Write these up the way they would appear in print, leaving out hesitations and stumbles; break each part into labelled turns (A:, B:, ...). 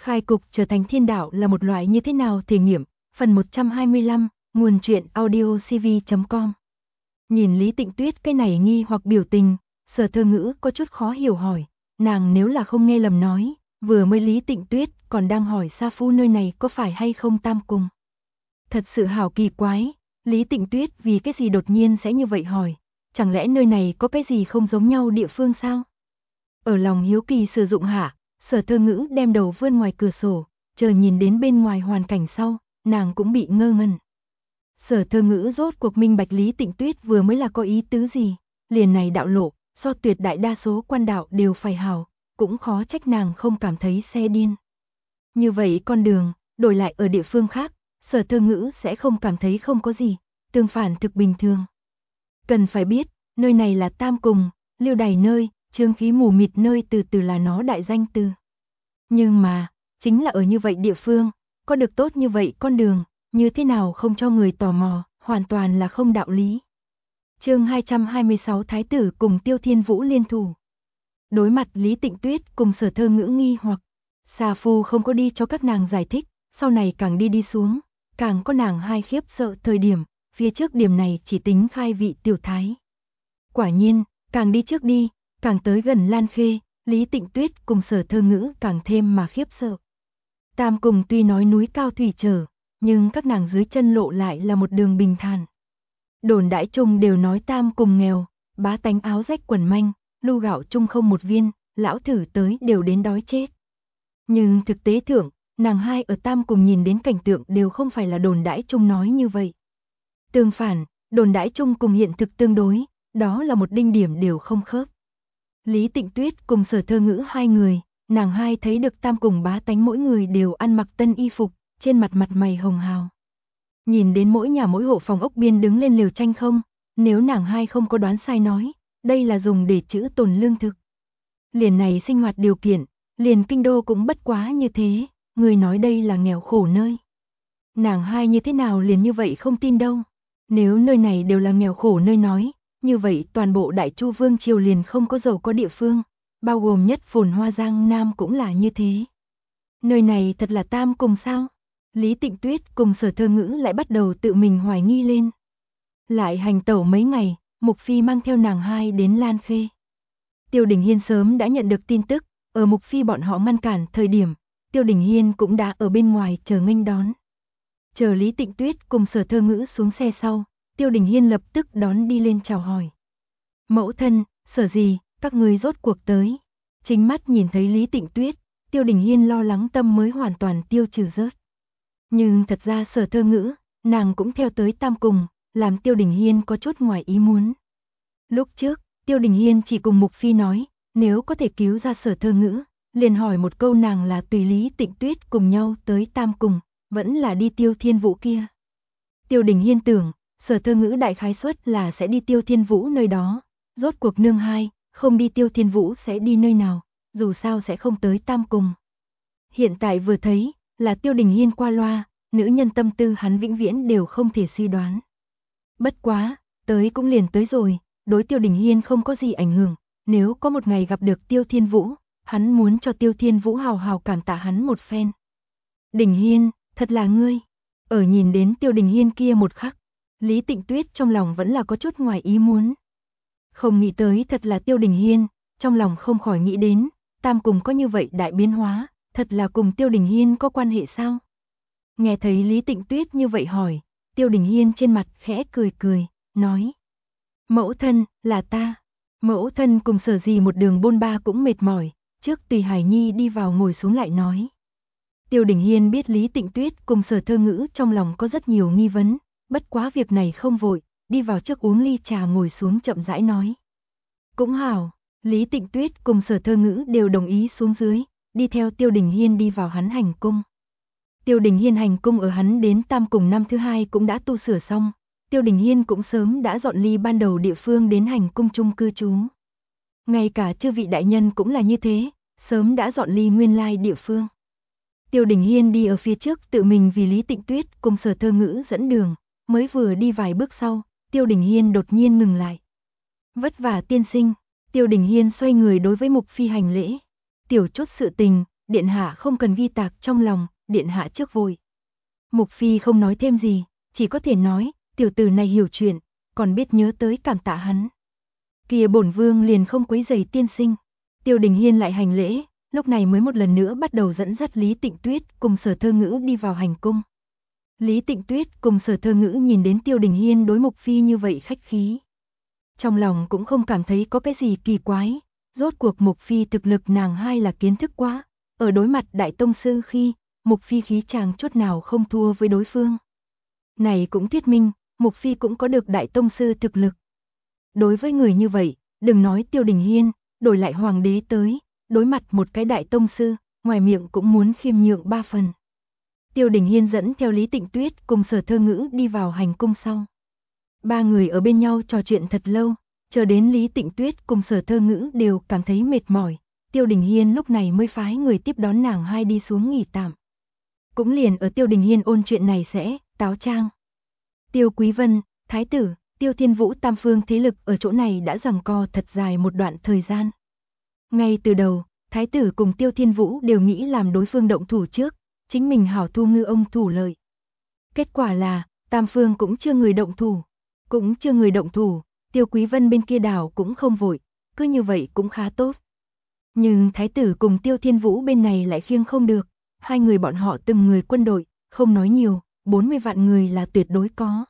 A: Khai cục trở thành thiên đạo là một loại như thế nào thể nghiệm, phần 125, nguồn truyện audiocv.com. Nhìn Lý Tịnh Tuyết cái này nghi hoặc biểu tình, Sở Thơ Ngữ có chút khó hiểu hỏi, nàng nếu là không nghe lầm nói, vừa mới Lý Tịnh Tuyết còn đang hỏi Sa Phu nơi này có phải hay không tam cung. Thật sự hảo kỳ quái, Lý Tịnh Tuyết vì cái gì đột nhiên sẽ như vậy hỏi, chẳng lẽ nơi này có cái gì không giống nhau địa phương sao? Ở lòng hiếu kỳ sử dụng hạ, Sở Thơ Ngữ đem đầu vươn ngoài cửa sổ, chờ nhìn đến bên ngoài hoàn cảnh sau, nàng cũng bị ngơ ngẩn. Sở Thơ Ngữ rốt cuộc minh bạch Lý Tịnh Tuyết vừa mới là có ý tứ gì, liền này đạo lộ, so tuyệt đại đa số quan đạo đều phải hảo, cũng khó trách nàng không cảm thấy xe điên. Như vậy con đường, đổi lại ở địa phương khác, Sở Thơ Ngữ sẽ không cảm thấy không có gì, tương phản thực bình thường. Cần phải biết, nơi này là tam cùng, lưu đày nơi, chương khí mù mịt nơi từ từ là nó đại danh từ. Nhưng mà, chính là ở như vậy địa phương, có được tốt như vậy con đường, như thế nào không cho người tò mò, hoàn toàn là không đạo lý. Chương 226 Thái tử cùng Tiêu Thiên Vũ liên thủ. Đối mặt Lý Tịnh Tuyết cùng Sở Thơ Ngữ nghi hoặc, Sa Phu không có đi cho các nàng giải thích, sau này càng đi xuống, càng có nàng hai khiếp sợ thời điểm, phía trước điểm này chỉ tính khai vị tiểu thái. Quả nhiên, càng đi trước đi, càng tới gần Lan Khê, Lý Tịnh Tuyết cùng Sở Thơ Ngữ càng thêm mà khiếp sợ. Tam cùng tuy nói núi cao thủy trở, nhưng các nàng dưới chân lộ lại là một đường bình thản. Đồn đãi chung đều nói tam cùng nghèo, bá tánh áo rách quần manh, lu gạo chung không một viên, lão thử tới đều đến đói chết. Nhưng thực tế thượng, nàng hai ở tam cùng nhìn đến cảnh tượng đều không phải là đồn đãi chung nói như vậy. Tương phản, đồn đãi chung cùng hiện thực tương đối, đó là một đinh điểm đều không khớp. Lý Tịnh Tuyết cùng Sở Thơ Ngữ hai người, nàng hai thấy được tam cùng bá tánh mỗi người đều ăn mặc tân y phục, trên mặt mặt mày hồng hào. Nhìn đến mỗi nhà mỗi hộ phòng ốc biên đứng lên liều tranh không, nếu nàng hai không có đoán sai nói, đây là dùng để trữ tồn lương thực. Liền này sinh hoạt điều kiện, liền kinh đô cũng bất quá như thế, người nói đây là nghèo khổ nơi. Nàng hai như thế nào liền như vậy không tin đâu, nếu nơi này đều là nghèo khổ nơi nói, như vậy toàn bộ Đại Chu Vương triều liền không có giàu có địa phương, bao gồm nhất phồn hoa Giang Nam cũng là như thế. Nơi này thật là tam cùng sao? Lý Tịnh Tuyết cùng Sở Thơ Ngữ lại bắt đầu tự mình hoài nghi lên. Lại hành tẩu mấy ngày, Mục Phi mang theo nàng hai đến Lan Khê. Tiêu Đình Hiên sớm đã nhận được tin tức, ở Mục Phi bọn họ ngăn cản thời điểm, Tiêu Đình Hiên cũng đã ở bên ngoài chờ nghênh đón. Chờ Lý Tịnh Tuyết cùng Sở Thơ Ngữ xuống xe sau, Tiêu Đình Hiên lập tức đón đi lên chào hỏi. Mẫu thân, Sở gì, các ngươi rốt cuộc tới. Chính mắt nhìn thấy Lý Tịnh Tuyết, Tiêu Đình Hiên lo lắng tâm mới hoàn toàn tiêu trừ rớt. Nhưng thật ra Sở Thơ Ngữ, nàng cũng theo tới tam cùng, làm Tiêu Đình Hiên có chút ngoài ý muốn. Lúc trước, Tiêu Đình Hiên chỉ cùng Mục Phi nói, nếu có thể cứu ra Sở Thơ Ngữ, liền hỏi một câu nàng là tùy Lý Tịnh Tuyết cùng nhau tới tam cùng, vẫn là đi Tiêu Thiên Vũ kia. Tiêu Đình Hiên tưởng, Sở Thơ Ngữ đại khái suất là sẽ đi Tiêu Thiên Vũ nơi đó, rốt cuộc nương hai, không đi Tiêu Thiên Vũ sẽ đi nơi nào, dù sao sẽ không tới tam cùng. Hiện tại vừa thấy, là Tiêu Đình Hiên qua loa, nữ nhân tâm tư hắn vĩnh viễn đều không thể suy đoán. Bất quá, tới cũng liền tới rồi, đối Tiêu Đình Hiên không có gì ảnh hưởng, nếu có một ngày gặp được Tiêu Thiên Vũ, hắn muốn cho Tiêu Thiên Vũ hào hào cảm tạ hắn một phen. Đình Hiên, thật là ngươi. Ở nhìn đến Tiêu Đình Hiên kia một khắc, Lý Tịnh Tuyết trong lòng vẫn là có chút ngoài ý muốn. Không nghĩ tới thật là Tiêu Đình Hiên, trong lòng không khỏi nghĩ đến, tam cùng có như vậy đại biến hóa, thật là cùng Tiêu Đình Hiên có quan hệ sao? Nghe thấy Lý Tịnh Tuyết như vậy hỏi, Tiêu Đình Hiên trên mặt khẽ cười cười, nói. Mẫu thân, là ta. Mẫu thân cùng Sở gì một đường bôn ba cũng mệt mỏi, trước tùy Hải Nhi đi vào ngồi xuống lại nói. Tiêu Đình Hiên biết Lý Tịnh Tuyết cùng Sở Thơ Ngữ trong lòng có rất nhiều nghi vấn, bất quá việc này không vội, đi vào trước uống ly trà ngồi xuống chậm rãi nói. Cũng hảo, Lý Tịnh Tuyết cùng Sở Thơ Ngữ đều đồng ý xuống dưới, đi theo Tiêu Đình Hiên đi vào hắn hành cung. Tiêu Đình Hiên hành cung ở hắn đến tam cùng năm thứ hai cũng đã tu sửa xong, Tiêu Đình Hiên cũng sớm đã dọn ly ban đầu địa phương đến hành cung chung cư trú. Ngay cả chư vị đại nhân cũng là như thế, sớm đã dọn ly nguyên lai địa phương. Tiêu Đình Hiên đi ở phía trước tự mình vì Lý Tịnh Tuyết cùng Sở Thơ Ngữ dẫn đường, mới vừa đi vài bước sau, Tiêu Đình Hiên đột nhiên ngừng lại. Vất vả tiên sinh, Tiêu Đình Hiên xoay người đối với Mục Phi hành lễ. Tiểu chút sự tình, điện hạ không cần ghi tạc trong lòng, điện hạ trước vội. Mục Phi không nói thêm gì, chỉ có thể nói, tiểu tử này hiểu chuyện, còn biết nhớ tới cảm tạ hắn. Kia bổn vương liền không quấy rầy tiên sinh. Tiêu Đình Hiên lại hành lễ, lúc này mới một lần nữa bắt đầu dẫn dắt Lý Tịnh Tuyết cùng Sở Thơ Ngữ đi vào hành cung. Lý Tịnh Tuyết cùng Sở Thơ Ngữ nhìn đến Tiêu Đình Hiên đối Mục Phi như vậy khách khí. Trong lòng cũng không cảm thấy có cái gì kỳ quái, rốt cuộc Mục Phi thực lực nàng hai là kiến thức quá, ở đối mặt đại tông sư khi, Mục Phi khí chàng chút nào không thua với đối phương. Này cũng thuyết minh, Mục Phi cũng có được đại tông sư thực lực. Đối với người như vậy, đừng nói Tiêu Đình Hiên, đổi lại hoàng đế tới, đối mặt một cái đại tông sư, ngoài miệng cũng muốn khiêm nhượng 3 phần. Tiêu Đình Hiên dẫn theo Lý Tịnh Tuyết cùng Sở Thơ Ngữ đi vào hành cung sau. Ba người ở bên nhau trò chuyện thật lâu, chờ đến Lý Tịnh Tuyết cùng Sở Thơ Ngữ đều cảm thấy mệt mỏi, Tiêu Đình Hiên lúc này mới phái người tiếp đón nàng hai đi xuống nghỉ tạm. Cũng liền ở Tiêu Đình Hiên ôn chuyện này sẽ, Táo Trang, Tiêu Quý Vân, Thái tử, Tiêu Thiên Vũ tam phương thế lực ở chỗ này đã giằng co thật dài một đoạn thời gian. Ngay từ đầu, Thái tử cùng Tiêu Thiên Vũ đều nghĩ làm đối phương động thủ trước, chính mình hảo thu ngư ông thủ lợi. Kết quả là, tam phương cũng chưa người động thủ, Tiêu Quý Vân bên kia đảo cũng không vội, cứ như vậy cũng khá tốt. Nhưng Thái tử cùng Tiêu Thiên Vũ bên này lại khiêng không được, hai người bọn họ từng người quân đội, không nói nhiều, 40 vạn người là tuyệt đối có.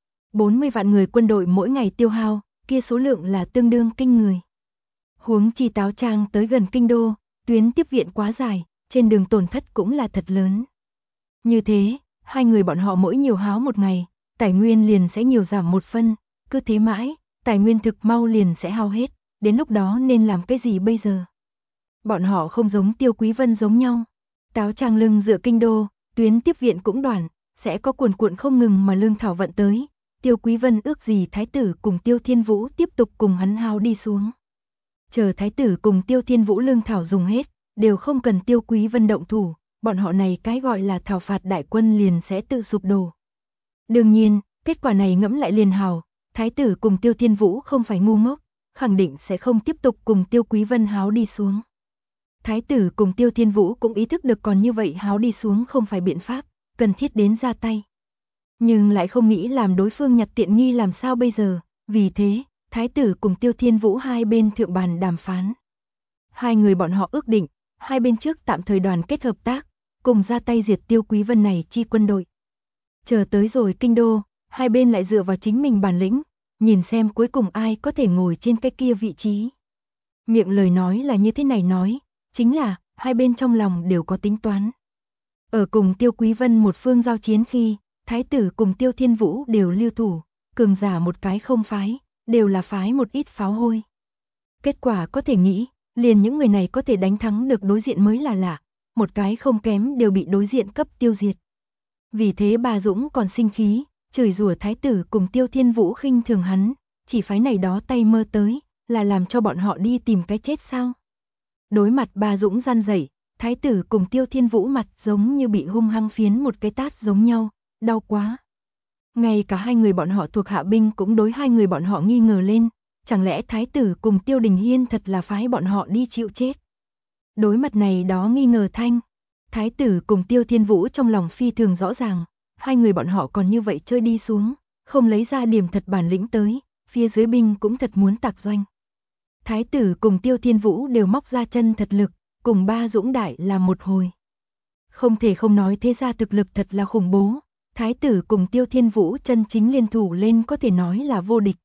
A: 40 vạn người quân đội mỗi ngày tiêu hao, kia số lượng là tương đương kinh người. Huống chi Táo Trang tới gần kinh đô, tuyến tiếp viện quá dài, trên đường tổn thất cũng là thật lớn. Như thế, hai người bọn họ mỗi nhiều háo một ngày, tài nguyên liền sẽ nhiều giảm một phân, cứ thế mãi, tài nguyên thực mau liền sẽ hao hết, đến lúc đó nên làm cái gì bây giờ? Bọn họ không giống Tiêu Quý Vân giống nhau. Táo Trang lưng dựa kinh đô, tuyến tiếp viện cũng đoạn, sẽ có cuồn cuộn không ngừng mà lương thảo vận tới. Tiêu Quý Vân ước gì Thái tử cùng Tiêu Thiên Vũ tiếp tục cùng hắn hao đi xuống. Chờ Thái tử cùng Tiêu Thiên Vũ lương thảo dùng hết, đều không cần Tiêu Quý Vân động thủ, bọn họ này cái gọi là thảo phạt đại quân liền sẽ tự sụp đổ. Đương nhiên, kết quả này ngẫm lại liền hào, Thái tử cùng Tiêu Thiên Vũ không phải ngu ngốc, khẳng định sẽ không tiếp tục cùng Tiêu Quý Vân háo đi xuống. Thái tử cùng Tiêu Thiên Vũ cũng ý thức được còn như vậy háo đi xuống không phải biện pháp, cần thiết đến ra tay. Nhưng lại không nghĩ làm đối phương nhặt tiện nghi làm sao bây giờ, vì thế, Thái tử cùng Tiêu Thiên Vũ hai bên thượng bàn đàm phán. Hai người bọn họ ước định, hai bên trước tạm thời đoàn kết hợp tác, cùng ra tay diệt Tiêu Quý Vân này chi quân đội. Chờ tới rồi kinh đô, hai bên lại dựa vào chính mình bản lĩnh, nhìn xem cuối cùng ai có thể ngồi trên cái kia vị trí. Miệng lời nói là như thế này nói, chính là hai bên trong lòng đều có tính toán. Ở cùng Tiêu Quý Vân một phương giao chiến khi, Thái tử cùng Tiêu Thiên Vũ đều lưu thủ, cường giả một cái không phái, đều là phái một ít pháo hôi. Kết quả có thể nghĩ, liền những người này có thể đánh thắng được đối diện mới là lạ, một cái không kém đều bị đối diện cấp tiêu diệt. Vì thế bà Dũng còn sinh khí, chửi rủa Thái tử cùng Tiêu Thiên Vũ khinh thường hắn, chỉ phái này đó tay mơ tới, là làm cho bọn họ đi tìm cái chết sao. Đối mặt bà Dũng gian dậy, Thái tử cùng Tiêu Thiên Vũ mặt giống như bị hung hăng phiến một cái tát giống nhau, đau quá. Ngay cả hai người bọn họ thuộc hạ binh cũng đối hai người bọn họ nghi ngờ lên, chẳng lẽ Thái tử cùng Tiêu Đình Hiên thật là phái bọn họ đi chịu chết. Đối mặt này đó nghi ngờ thanh, Thái tử cùng Tiêu Thiên Vũ trong lòng phi thường rõ ràng, hai người bọn họ còn như vậy chơi đi xuống, không lấy ra điểm thật bản lĩnh tới, phía dưới binh cũng thật muốn tạc doanh. Thái tử cùng Tiêu Thiên Vũ đều móc ra chân thật lực, cùng ba Dũng đại làm một hồi. Không thể không nói thế ra thực lực thật là khủng bố, Thái tử cùng Tiêu Thiên Vũ chân chính liên thủ lên có thể nói là vô địch.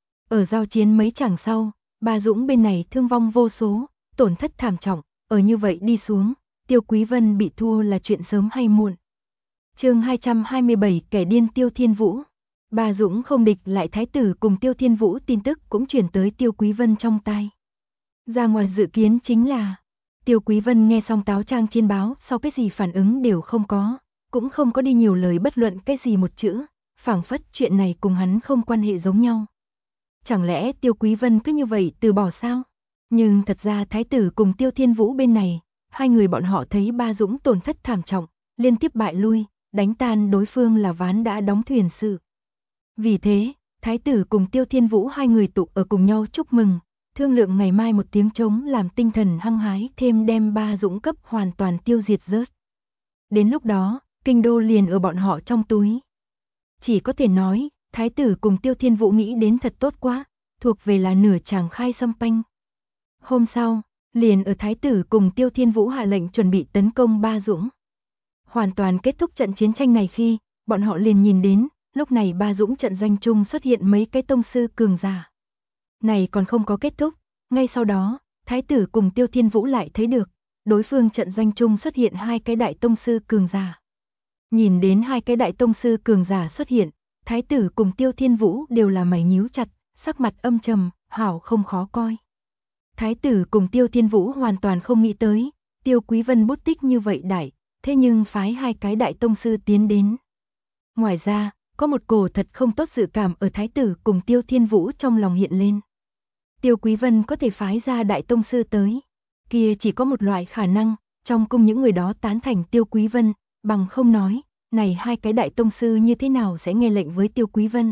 A: Ở giao chiến mấy chàng sau, ba Dũng bên này thương vong vô số, tổn thất thảm trọng, ở như vậy đi xuống, Tiêu Quý Vân bị thua là chuyện sớm hay muộn. Chương 227 kẻ điên Tiêu Thiên Vũ. Ba Dũng không địch lại Thái tử cùng Tiêu Thiên Vũ tin tức cũng chuyển tới Tiêu Quý Vân trong tai. Ra ngoài dự kiến chính là, Tiêu Quý Vân nghe xong Táo Trang trên báo sau cái gì phản ứng đều không có, cũng không có đi nhiều lời bất luận cái gì một chữ, phảng phất chuyện này cùng hắn không quan hệ giống nhau. Chẳng lẽ Tiêu Quý Vân cứ như vậy từ bỏ sao? Nhưng thật ra Thái tử cùng Tiêu Thiên Vũ bên này, hai người bọn họ thấy ba Dũng tổn thất thảm trọng, liên tiếp bại lui, đánh tan đối phương là ván đã đóng thuyền sự. Vì thế, Thái tử cùng Tiêu Thiên Vũ hai người tụ ở cùng nhau chúc mừng, thương lượng ngày mai một tiếng trống làm tinh thần hăng hái thêm đem Ba Dũng cấp hoàn toàn tiêu diệt rớt. Đến lúc đó, kinh đô liền ở bọn họ trong túi. Chỉ có thể nói, thái tử cùng Tiêu Thiên Vũ nghĩ đến thật tốt quá, thuộc về là nửa chàng khai xâm panh. Hôm sau, liền ở thái tử cùng Tiêu Thiên Vũ hạ lệnh chuẩn bị tấn công Ba Dũng. Hoàn toàn kết thúc trận chiến tranh này khi, bọn họ liền nhìn đến, lúc này Ba Dũng trận doanh trung xuất hiện mấy cái tông sư cường giả. Này còn không có kết thúc, ngay sau đó, thái tử cùng Tiêu Thiên Vũ lại thấy được, đối phương trận doanh trung xuất hiện hai cái đại tông sư cường giả. Nhìn đến hai cái đại tông sư cường giả xuất hiện, thái tử cùng Tiêu Thiên Vũ đều là mày nhíu chặt, sắc mặt âm trầm, hảo không khó coi. Thái tử cùng Tiêu Thiên Vũ hoàn toàn không nghĩ tới, Tiêu Quý Vân bút tích như vậy đại, thế nhưng phái hai cái đại tông sư tiến đến. Ngoài ra, có một cổ thật không tốt dự cảm ở thái tử cùng Tiêu Thiên Vũ trong lòng hiện lên. Tiêu Quý Vân có thể phái ra đại tông sư tới, kia chỉ có một loại khả năng, trong cung những người đó tán thành Tiêu Quý Vân, bằng không nói, này hai cái đại tông sư như thế nào sẽ nghe lệnh với Tiêu Quý Vân.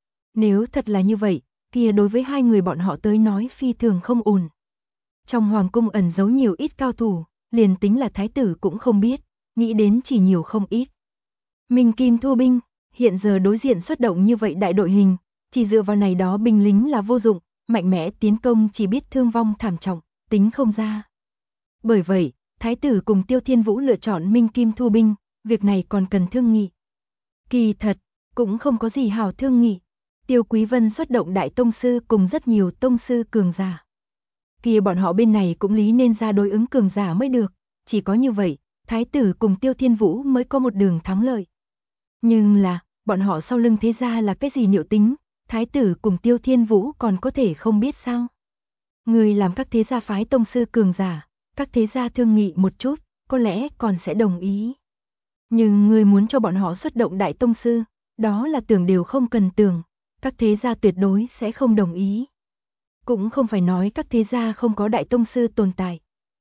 A: Nếu thật là như vậy, kia đối với hai người bọn họ tới nói phi thường không ổn. Trong hoàng cung ẩn giấu nhiều ít cao thủ, liền tính là thái tử cũng không biết, nghĩ đến chỉ nhiều không ít. Minh Kim thu binh, hiện giờ đối diện xuất động như vậy đại đội hình, chỉ dựa vào này đó binh lính là vô dụng, mạnh mẽ tiến công chỉ biết thương vong thảm trọng, tính không ra. Bởi vậy, thái tử cùng Tiêu Thiên Vũ lựa chọn Minh Kim thu binh, việc này còn cần thương nghị. Kỳ thật, cũng không có gì hảo thương nghị. Tiêu Quý Vân xuất động đại tông sư cùng rất nhiều tông sư cường giả. Kia bọn họ bên này cũng lý nên ra đối ứng cường giả mới được, chỉ có như vậy, thái tử cùng Tiêu Thiên Vũ mới có một đường thắng lợi. Nhưng là, bọn họ sau lưng thế gia là cái gì liệu tính, thái tử cùng Tiêu Thiên Vũ còn có thể không biết sao. Người làm các thế gia phái tông sư cường giả, các thế gia thương nghị một chút, có lẽ còn sẽ đồng ý. Nhưng người muốn cho bọn họ xuất động đại tông sư, đó là tưởng đều không cần tưởng, các thế gia tuyệt đối sẽ không đồng ý. Cũng không phải nói các thế gia không có đại tông sư tồn tại.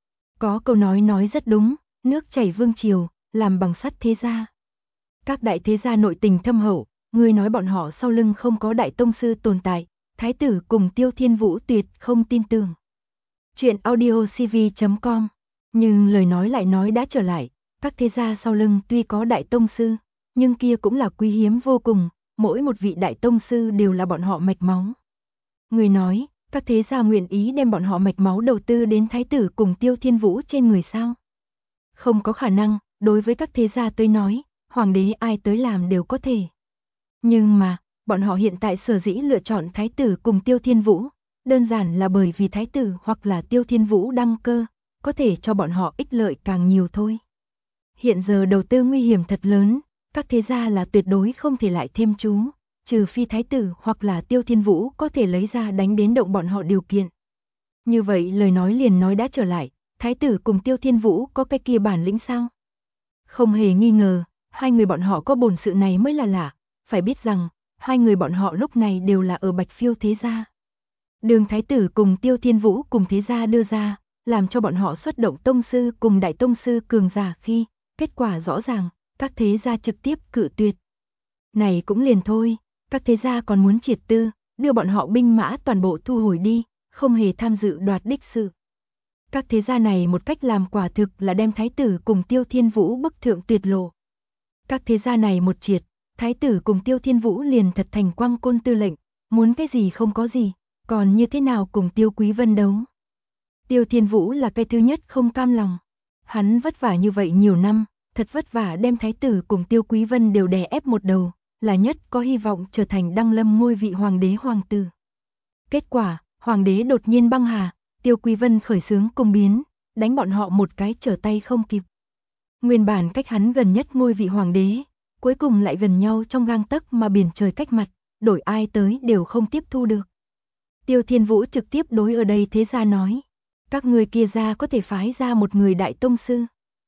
A: Có câu nói rất đúng, nước chảy vương triều, làm bằng sắt thế gia. Các đại thế gia nội tình thâm hậu, người nói bọn họ sau lưng không có đại tông sư tồn tại, thái tử cùng Tiêu Thiên Vũ tuyệt không tin tưởng. Chuyện audiocv.com. Nhưng lời nói lại nói đã trở lại, các thế gia sau lưng tuy có đại tông sư, nhưng kia cũng là quý hiếm vô cùng, mỗi một vị đại tông sư đều là bọn họ mạch máu. Người nói, các thế gia nguyện ý đem bọn họ mạch máu đầu tư đến thái tử cùng Tiêu Thiên Vũ trên người sao? Không có khả năng, đối với các thế gia tới nói, hoàng đế ai tới làm đều có thể. Nhưng mà, bọn họ hiện tại sở dĩ lựa chọn thái tử cùng Tiêu Thiên Vũ, đơn giản là bởi vì thái tử hoặc là Tiêu Thiên Vũ đăng cơ, có thể cho bọn họ ích lợi càng nhiều thôi. Hiện giờ đầu tư nguy hiểm thật lớn, các thế gia là tuyệt đối không thể lại thêm chú, trừ phi thái tử hoặc là Tiêu Thiên Vũ có thể lấy ra đánh đến động bọn họ điều kiện. Như vậy lời nói liền nói đã trở lại, thái tử cùng Tiêu Thiên Vũ có cái kia bản lĩnh sao? Không hề nghi ngờ, hai người bọn họ có bổn sự này mới là lạ, phải biết rằng, hai người bọn họ lúc này đều là ở Bạch Phiêu thế gia. Đường thái tử cùng Tiêu Thiên Vũ cùng thế gia đưa ra, làm cho bọn họ xuất động tông sư cùng đại tông sư cường giả khi, kết quả rõ ràng, các thế gia trực tiếp cự tuyệt. Này cũng liền thôi, các thế gia còn muốn triệt tư, đưa bọn họ binh mã toàn bộ thu hồi đi, không hề tham dự đoạt đích sự. Các thế gia này một cách làm quả thực là đem thái tử cùng Tiêu Thiên Vũ bức thượng tuyệt lộ. Các thế gia này một triệt, thái tử cùng Tiêu Thiên Vũ liền thật thành quang côn tư lệnh, muốn cái gì không có gì, còn như thế nào cùng Tiêu Quý Vân đấu. Tiêu Thiên Vũ là cái thứ nhất không cam lòng. Hắn vất vả như vậy nhiều năm, thật vất vả đem thái tử cùng Tiêu Quý Vân đều đè ép một đầu, là nhất có hy vọng trở thành đăng lâm ngôi vị hoàng đế hoàng tử. Kết quả, hoàng đế đột nhiên băng hà, Tiêu Quý Vân khởi xướng cung biến, đánh bọn họ một cái trở tay không kịp. Nguyên bản cách hắn gần nhất ngôi vị hoàng đế, cuối cùng lại gần nhau trong gang tấc mà biển trời cách mặt, đổi ai tới đều không tiếp thu được. Tiêu Thiên Vũ trực tiếp đối ở đây thế gia nói, các người kia ra có thể phái ra một người đại tông sư.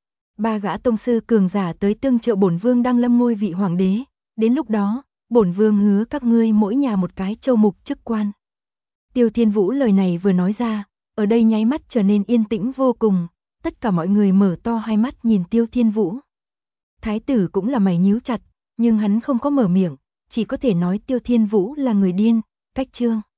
A: 3 gã tông sư cường giả tới tương trợ bổn vương đăng lâm ngôi vị hoàng đế, đến lúc đó, bổn vương hứa các ngươi mỗi nhà một cái châu mục chức quan. Tiêu Thiên Vũ lời này vừa nói ra, ở đây nháy mắt trở nên yên tĩnh vô cùng, tất cả mọi người mở to hai mắt nhìn Tiêu Thiên Vũ. Thái tử cũng là mày nhíu chặt, nhưng hắn không có mở miệng, chỉ có thể nói Tiêu Thiên Vũ là người điên, cách chương.